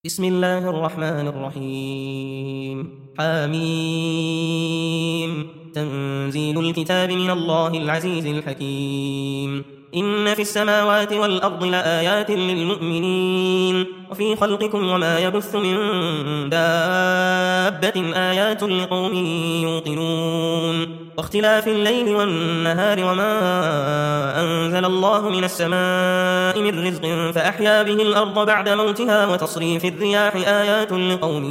بسم الله الرحمن الرحيم حميم تنزيل الكتاب من الله العزيز الحكيم إن في السماوات والأرض لآيات للمؤمنين وفي خلقكم وما يبث من دابة آيات لقوم يوقنون واختلاف الليل والنهار وما أنزل الله من السماء من رزق فأحيا به الأرض بعد موتها وتصريف الرياح آيات لقوم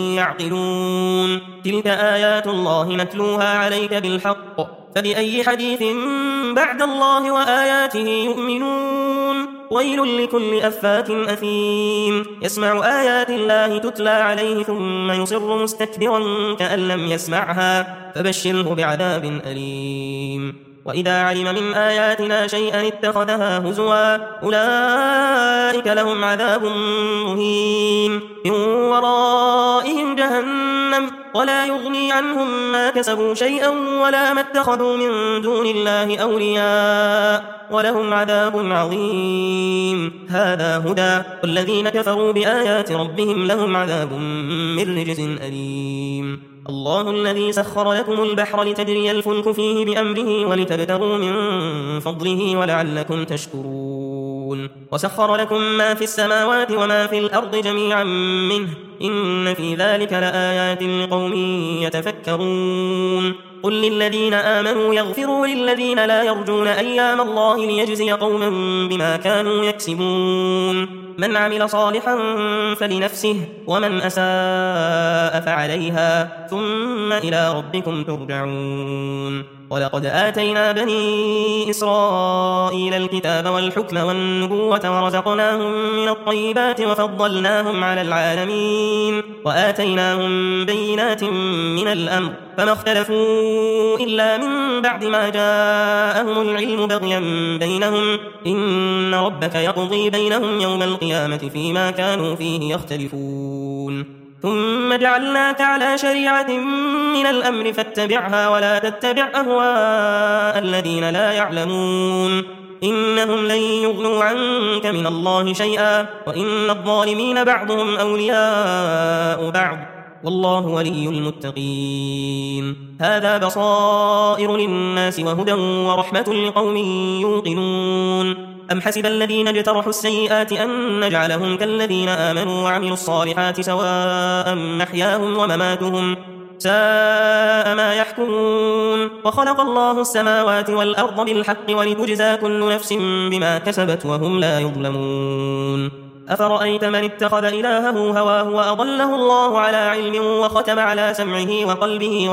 يعقلون تلك آيات الله نتلوها عليك بالحق فبأي حديث بعد الله وآياته يؤمنون ويل لكل أفاك أثيم يسمع آيات الله تتلى عليه ثم يصر مستكبرا كأن لم يسمعها فبشره بعذاب أليم وإذا علم من آياتنا شيئا اتخذها هزوا أولئك لهم عذاب مهين من ورائهم جهنم ولا يغني عنهم ما كسبوا شيئا ولا ما اتخذوا من دون الله أولياء ولهم عذاب عظيم هذا هدى والذين كفروا بآيات ربهم لهم عذاب من رجز أليم الله الذي سخر لكم البحر لتجري الفلك فيه بأمره ولتبتغوا من فضله ولعلكم تشكرون وسخر لكم ما في السماوات وما في الأرض جميعا منه إن في ذلك لآيات لقوم يتفكرون قل للذين آمنوا يغفروا للذين لا يرجون أيام الله ليجزي قوما بما كانوا يكسبون من عمل صالحا فلنفسه ومن أساء فعليها ثم إلى ربكم ترجعون ولقد آتينا بني إسرائيل الكتاب والحكم والنبوة ورزقناهم من الطيبات وفضلناهم على العالمين وآتيناهم بينات من الأمر فما اختلفوا إلا من بعد ما جاءهم العلم بغيا بينهم إن ربك يقضي بينهم يوم القيامة فيما كانوا فيه يختلفون ثم جعلناك على شريعة من الأمر فاتبعها ولا تتبع أهواء الذين لا يعلمون إنهم لن يغنوا عنك من الله شيئا وإن الظالمين بعضهم أولياء بعض والله ولي المتقين هذا بصائر للناس وهدى ورحمة لقوم يوقنون أم حسب الذين اجترحوا السيئات أن نجعلهم كالذين آمنوا وعملوا الصالحات سواء محياهم ومماتهم ساء ما يحكمون وخلق الله السماوات والأرض بالحق ولتجزى كل نفس بما كسبت وهم لا يظلمون أفرأيت من اتخذ إلهه هواه وأضله الله على علم وختم على سمعه وقلبه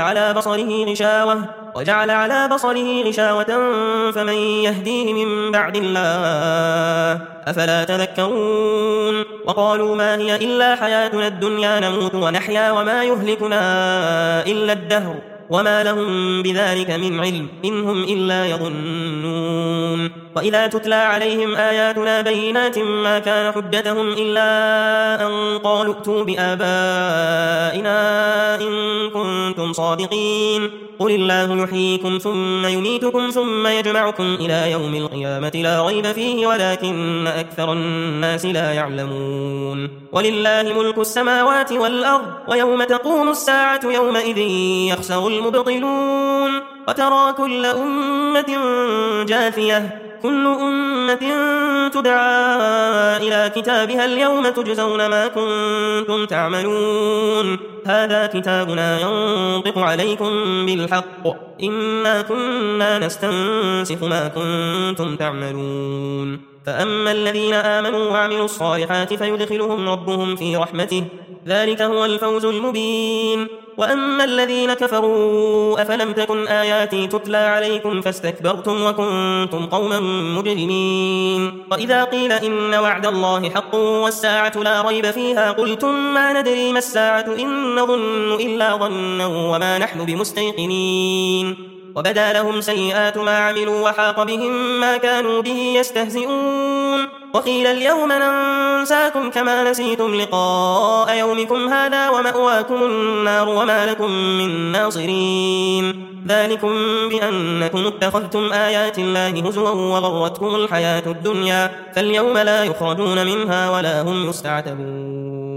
وجعل على بصره غشاوة فمن يهديه من بعد الله أفلا تذكرون وقالوا ما هي إلا حياتنا الدنيا نموت ونحيا وما يهلكنا إلا الدهر وما لهم بذلك من علم إنهم إلا يظنون وإذا تتلى عليهم آياتنا بينات ما كان حجتهم إلا أن قالوا ائتوا بآبائنا إن كنتم صادقين قل الله يحييكم ثم يميتكم ثم يجمعكم إلى يوم القيامة لا ريب فيه ولكن أكثر الناس لا يعلمون ولله ملك السماوات والأرض ويوم تقوم الساعة يومئذ يخسر المبطلون وترى كل أمة جاثية كل أمة تدعى إلى كتابها اليوم تجزون ما كنتم تعملون هذا كتابنا ينطق عليكم بالحق إنا كنا نستنسخ ما كنتم تعملون فأما الذين آمنوا وعملوا الصالحات فيدخلهم ربهم في رحمته ذلك هو الفوز المبين وأما الذين كفروا أفلم تكن آياتي تتلى عليكم فاستكبرتم وكنتم قوما مجرمين وإذا قيل إن وعد الله حق والساعة لا ريب فيها قلتم ما ندري ما الساعة إن نظن إلا ظنا وما نحن بمستيقنين وبدا لهم سيئات ما عملوا وحاق بهم ما كانوا به يستهزئون وقيل اليوم ننساكم كما نسيتم لقاء يومكم هذا ومأواكم النار وما لكم من ناصرين ذلكم بأنكم اتخذتم آيات الله هزوا وغرتكم الحياة الدنيا فاليوم لا يخرجون منها ولا هم يستعتبون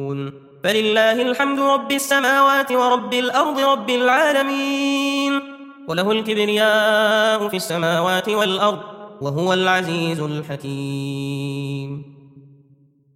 يعلمون فلله الحمد رب السماوات ورب الأرض رب العالمين وله الكبرياء في السماوات والأرض وهو العزيز الحكيم